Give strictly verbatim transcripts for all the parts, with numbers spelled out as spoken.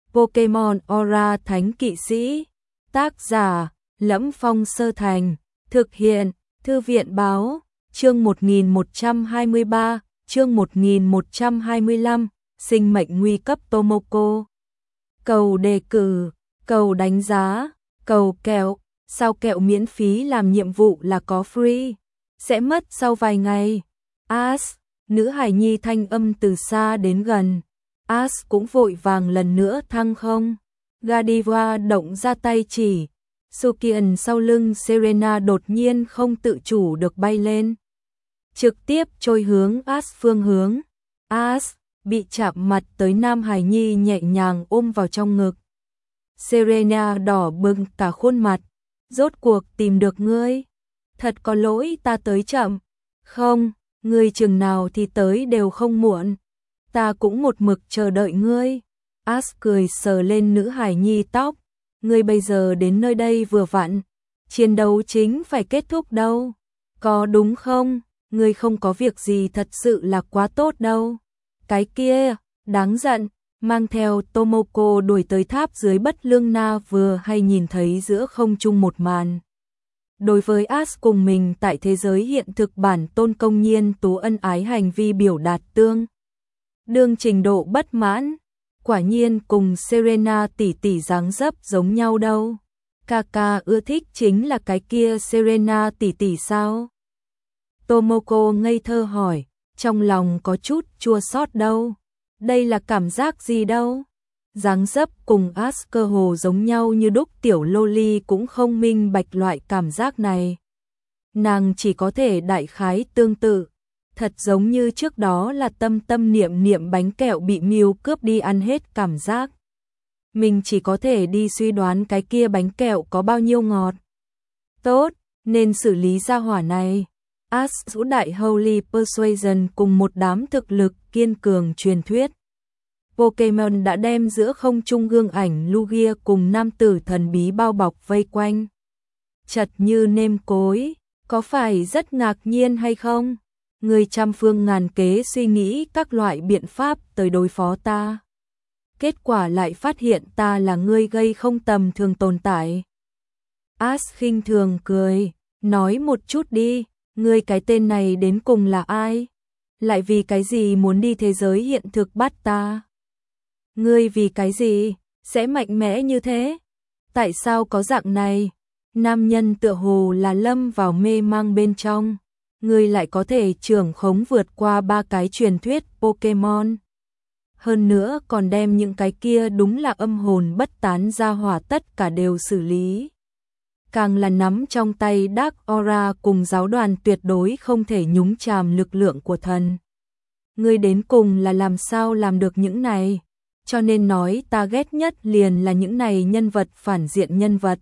Pokemon Aura Thánh Kỵ Sĩ. Tác giả: Lẫm Phong Sơ Thành. Thực hiện: Thư viện báo. Chương một nghìn một trăm hai mươi ba, chương một nghìn một trăm hai mươi lăm, sinh mệnh nguy cấp Tomoko. Cầu đề cử, cầu đánh giá, cầu kẹo, sao kẹo miễn phí làm nhiệm vụ là có free, sẽ mất sau vài ngày. As, nữ hài nhi thanh âm từ xa đến gần. As cũng vội vàng lần nữa thăng không. Godiva động ra tay chỉ. Sukian sau lưng Serena đột nhiên không tự chủ được bay lên, trực tiếp trôi hướng As phương hướng. As bị chạm mặt tới nam hài nhi nhẹ nhàng ôm vào trong ngực. Serena đỏ bừng cả khuôn mặt. Rốt cuộc tìm được ngươi. Thật có lỗi ta tới chậm. Không, ngươi chừng nào thì tới đều không muộn. Ta cũng một mực chờ đợi ngươi. As cười sờ lên nữ hài nhi tóc. Ngươi bây giờ đến nơi đây vừa vặn. Chiến đấu chính phải kết thúc đâu. Có đúng không? Ngươi không có việc gì thật sự là quá tốt đâu. Cái kia, đáng giận. Mang theo Tomoko đuổi tới tháp dưới Bất Lương Na vừa hay nhìn thấy giữa không trung một màn. Đối với As cùng mình tại thế giới hiện thực bản tôn công nhiên tú ân ái hành vi biểu đạt tương đương trình độ bất mãn. Quả nhiên cùng Serena tỷ tỷ dáng dấp giống nhau đâu. Kaka ưa thích chính là cái kia Serena tỷ tỷ sao? Tomoko ngây thơ hỏi, trong lòng có chút chua xót đâu. Đây là cảm giác gì đâu? Dáng dấp cùng As cơ hồ giống nhau như đúc, tiểu loli cũng không minh bạch loại cảm giác này. Nàng chỉ có thể đại khái tương tự. Thật giống như trước đó là tâm tâm niệm niệm bánh kẹo bị Miu cướp đi ăn hết cảm giác. Mình chỉ có thể đi suy đoán cái kia bánh kẹo có bao nhiêu ngọt. Tốt, nên xử lý ra hỏa này. As rũ đại Holy Persuasion cùng một đám thực lực kiên cường truyền thuyết. Pokemon đã đem giữa không trung gương ảnh Lugia cùng nam tử thần bí bao bọc vây quanh. Chật như nêm cối, có phải rất ngạc nhiên hay không? Người trăm phương ngàn kế suy nghĩ các loại biện pháp tới đối phó ta. Kết quả lại phát hiện ta là người gây không tầm thường tồn tại. As khinh thường cười, nói một chút đi, ngươi cái tên này đến cùng là ai? Lại vì cái gì muốn đi thế giới hiện thực bắt ta? Ngươi vì cái gì sẽ mạnh mẽ như thế? Tại sao có dạng này? Nam nhân tựa hồ là lâm vào mê mang bên trong. Ngươi lại có thể trưởng khống vượt qua ba cái truyền thuyết Pokemon. Hơn nữa còn đem những cái kia đúng là âm hồn bất tán ra hỏa tất cả đều xử lý. Càng là nắm trong tay Dark Aura cùng giáo đoàn tuyệt đối không thể nhúng chàm lực lượng của thần. Ngươi đến cùng là làm sao làm được những này? Cho nên nói ta ghét nhất liền là những này nhân vật phản diện nhân vật.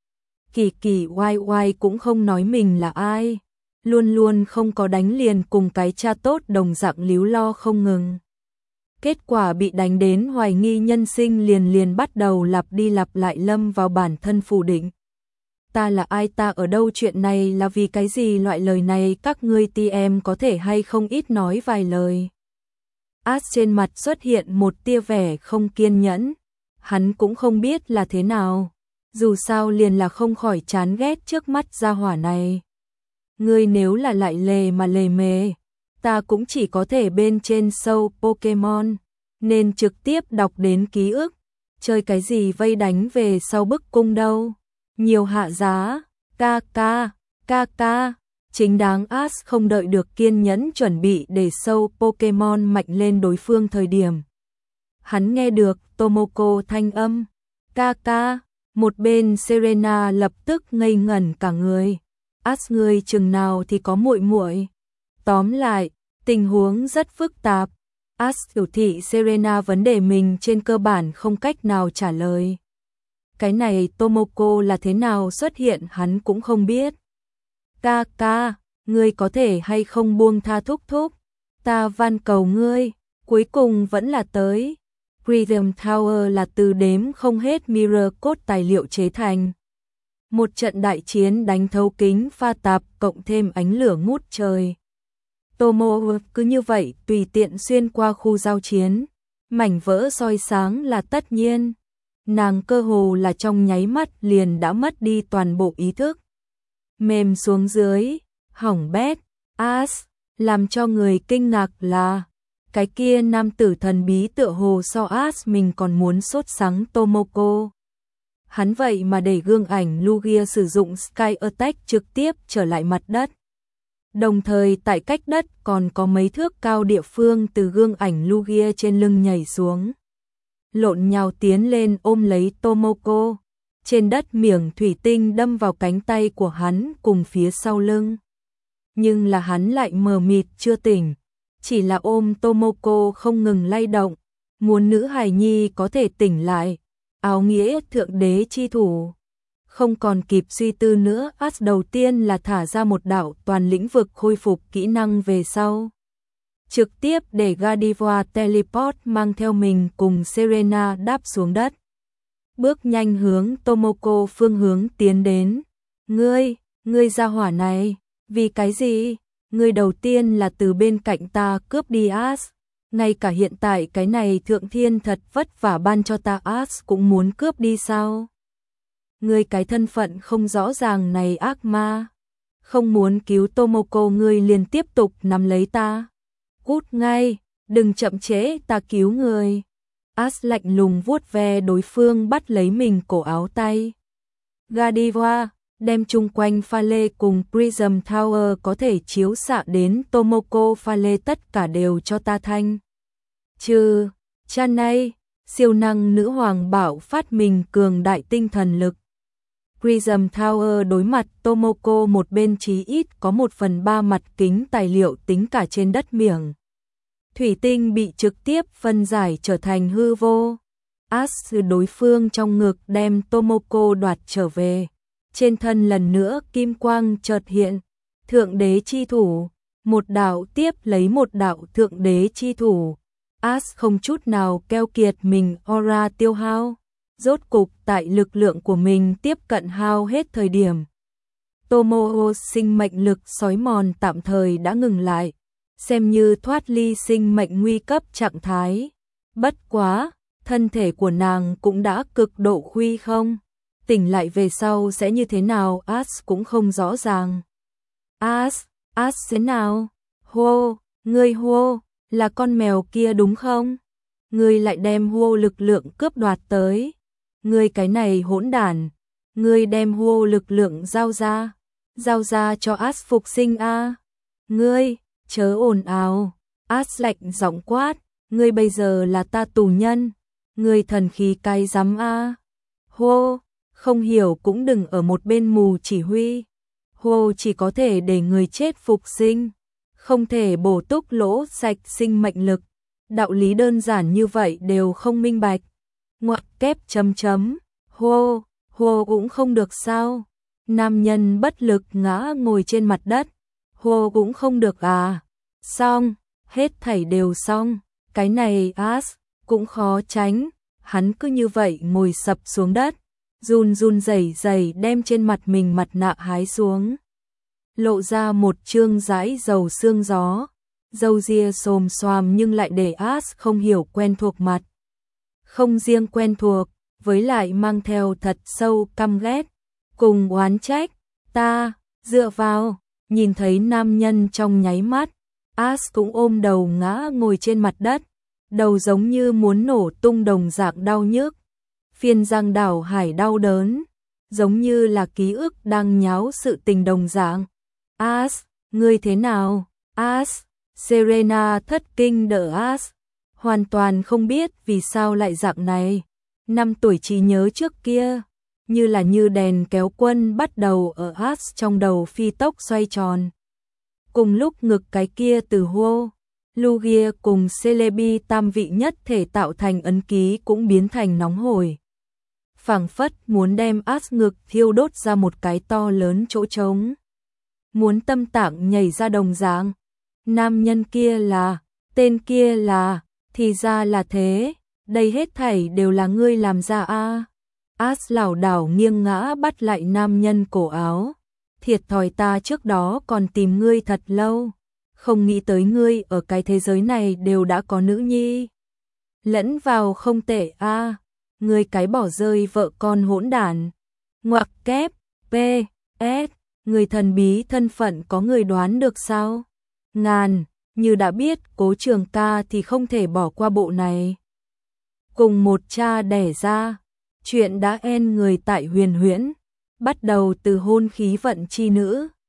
Kỳ kỳ oai oai cũng không nói mình là ai. Luôn luôn không có đánh liền cùng cái cha tốt đồng dạng líu lo không ngừng. Kết quả bị đánh đến hoài nghi nhân sinh liền liền bắt đầu lặp đi lặp lại lâm vào bản thân phủ định. Ta là ai, ta ở đâu, chuyện này là vì cái gì, loại lời này các ngươi tê em có thể hay không ít nói vài lời. As trên mặt xuất hiện một tia vẻ không kiên nhẫn. Hắn cũng không biết là thế nào. Dù sao liền là không khỏi chán ghét trước mắt gia hỏa này. Ngươi nếu là lại lề mà lề mề, ta cũng chỉ có thể bên trên show Pokemon, nên trực tiếp đọc đến ký ức. Chơi cái gì vây đánh về sau bức cung đâu. Nhiều hạ giá, ca ca, ca ca. Chính đáng As không đợi được kiên nhẫn chuẩn bị để show Pokemon mạnh lên đối phương thời điểm. Hắn nghe được Tomoko thanh âm, ca ca, một bên Serena lập tức ngây ngẩn cả người. As ngươi chừng nào thì có muội muội? Tóm lại, tình huống rất phức tạp. As biểu thị Serena vấn đề mình trên cơ bản không cách nào trả lời. Cái này Tomoko là thế nào xuất hiện hắn cũng không biết. Ca ca, ngươi có thể hay không buông tha thúc thúc? Ta van cầu ngươi, cuối cùng vẫn là tới. Freedom Tower là từ đếm không hết Mirror Code tài liệu chế thành. Một trận đại chiến đánh thấu kính pha tạp cộng thêm ánh lửa ngút trời. Tomo cứ như vậy tùy tiện xuyên qua khu giao chiến. Mảnh vỡ soi sáng là tất nhiên. nàng cơ hồ là trong nháy mắt liền đã mất đi toàn bộ ý thức. Mềm xuống dưới, hỏng bét, As, làm cho người kinh ngạc là cái kia nam tử thần bí tựa hồ so As mình còn muốn sốt sắng Tomoko. Hắn vậy mà để gương ảnh Lugia sử dụng Sky Attack trực tiếp trở lại mặt đất. Đồng thời tại cách đất còn có mấy thước cao địa phương từ gương ảnh Lugia trên lưng nhảy xuống. Lộn nhào tiến lên ôm lấy Tomoko. Trên đất miệng thủy tinh đâm vào cánh tay của hắn cùng phía sau lưng. Nhưng là hắn lại mờ mịt chưa tỉnh. Chỉ là ôm Tomoko không ngừng lay động. Muốn nữ hài nhi có thể tỉnh lại. Áo nghĩa thượng đế chi thủ. Không còn kịp suy tư nữa, As đầu tiên là thả ra một đạo toàn lĩnh vực khôi phục kỹ năng về sau. Trực tiếp để Gardevoir teleport mang theo mình cùng Serena đáp xuống đất. Bước nhanh hướng Tomoko phương hướng tiến đến. Ngươi, ngươi ra hỏa này, vì cái gì? Ngươi đầu tiên là từ bên cạnh ta cướp đi As. Ngay cả hiện tại cái này thượng thiên thật vất vả ban cho ta As cũng muốn cướp đi sao? Ngươi cái thân phận không rõ ràng này ác ma. Không muốn cứu Tomoko ngươi liền tiếp tục nắm lấy ta. Cút ngay, đừng chậm trễ ta cứu người. As lạnh lùng vuốt ve đối phương bắt lấy mình cổ áo tay. Gardevoir, đem chung quanh pha lê cùng Prism Tower có thể chiếu xạ đến Tomoko pha lê tất cả đều cho ta thanh. Trừ, Chanay, siêu năng nữ hoàng bảo phát mình cường đại tinh thần lực. Prism Tower đối mặt Tomoko một bên chí ít có một phần ba mặt kính tài liệu tính cả trên đất miệng. Thủy tinh bị trực tiếp phân giải trở thành hư vô. As đối phương trong ngực đem Tomoko đoạt trở về. Trên thân lần nữa kim quang chợt hiện. Thượng đế chi thủ. Một đạo tiếp lấy một đạo thượng đế chi thủ. As không chút nào keo kiệt mình aura tiêu hao. Rốt cục tại lực lượng của mình tiếp cận hao hết thời điểm. Tomoho sinh mệnh lực sói mòn tạm thời đã ngừng lại. Xem như thoát ly sinh mệnh nguy cấp trạng thái. Bất quá, thân thể của nàng cũng đã cực độ khuy không. Tỉnh lại về sau sẽ như thế nào As cũng không rõ ràng. As, As thế nào? Hô, ngươi hô, là con mèo kia đúng không? Ngươi lại đem hô lực lượng cướp đoạt tới. Ngươi cái này hỗn đản, ngươi đem hô lực lượng giao ra, giao ra cho As phục sinh a. À. Ngươi, chớ ồn ào. As lạnh giọng quát, ngươi bây giờ là ta tù nhân, ngươi thần khí cay rắm a. À. Hô, không hiểu cũng đừng ở một bên mù chỉ huy. Hô chỉ có thể để người chết phục sinh, không thể bổ túc lỗ sạch sinh mệnh lực. Đạo lý đơn giản như vậy đều không minh bạch. Ngoặc kép chấm chấm, hô, hô cũng không được sao? Nam nhân bất lực ngã ngồi trên mặt đất, hô cũng không được à? Xong, hết thảy đều xong, cái này As cũng khó tránh, hắn cứ như vậy ngồi sập xuống đất, run run rẩy rẩy đem trên mặt mình mặt nạ hái xuống. Lộ ra một trương dãi dầu xương gió, râu ria xồm xoàm nhưng lại để As không hiểu quen thuộc mặt. Không riêng quen thuộc, với lại mang theo thật sâu căm ghét, cùng oán trách. Ta, dựa vào, nhìn thấy nam nhân trong nháy mắt, As cũng ôm đầu ngã ngồi trên mặt đất, đầu giống như muốn nổ tung đồng dạng đau nhức. Phiên giang đảo hải đau đớn, giống như là ký ức đang nháo sự tình đồng dạng. As, ngươi thế nào? As, Serena thất kinh đỡ As. Hoàn toàn không biết vì sao lại dạng này. Năm tuổi trí nhớ trước kia, như là như đèn kéo quân bắt đầu ở As trong đầu phi tốc xoay tròn. Cùng lúc ngực cái kia từ hô, Lugia cùng Celebi tam vị nhất thể tạo thành ấn ký cũng biến thành nóng hổi. Phảng phất muốn đem As ngực thiêu đốt ra một cái to lớn chỗ trống. Muốn tâm tạng nhảy ra đồng dạng. Nam nhân kia là, tên kia là, thì ra là thế, đây hết thảy đều là ngươi làm ra a. À. As lảo đảo nghiêng ngã bắt lại nam nhân cổ áo. Thiệt thòi ta trước đó còn tìm ngươi thật lâu, không nghĩ tới ngươi ở cái thế giới này đều đã có nữ nhi. Lẫn vào không tệ a. À. Người cái bỏ rơi vợ con hỗn đản. Ngoặc kép, P, S, người thần bí thân phận có người đoán được sao? Ngàn, như đã biết Cố Trường Ca thì không thể bỏ qua bộ này. Cùng một cha đẻ ra, chuyện đã en người tại Huyền Huyễn, bắt đầu từ hôn khí vận chi nữ.